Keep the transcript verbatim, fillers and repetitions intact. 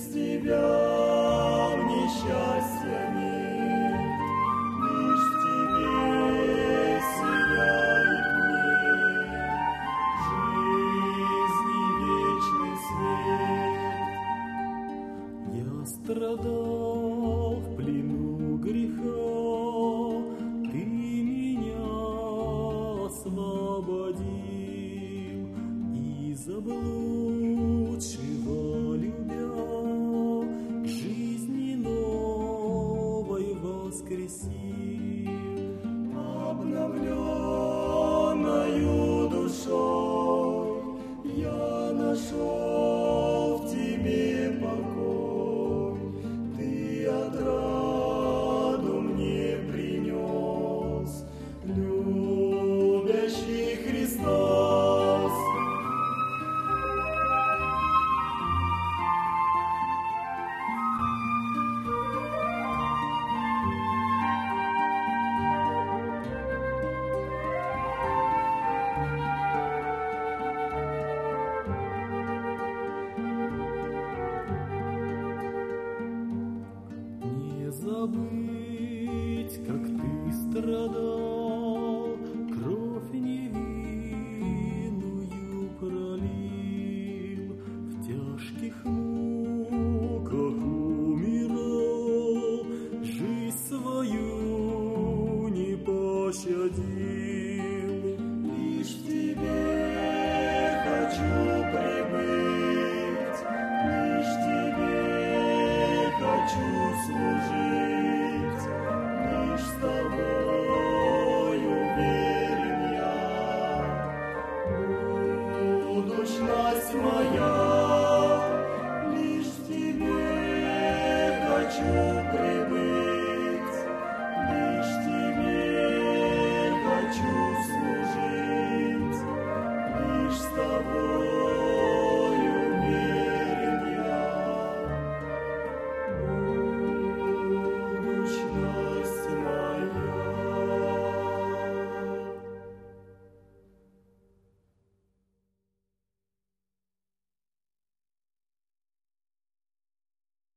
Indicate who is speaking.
Speaker 1: без тебя мне счастья нет, лишь в тебе сияет мир, жизни вечный свет. Я страдал в плену греха, ты меня освободил, и заблудшего любя к жизни новой воскресил. Обновленною душой я нашел в тебе покой, ты отраду мне принес, любящий Христос. Не забыть, как ты страдал, кровь невинную пролил, в тяжких муках умирал, жизнь свою не пощадил. Лишь в тебе хочу прибыть, лишь тебе хочу служить, лишь с тобою верен я. Будущность моя, лишь в тебе хочу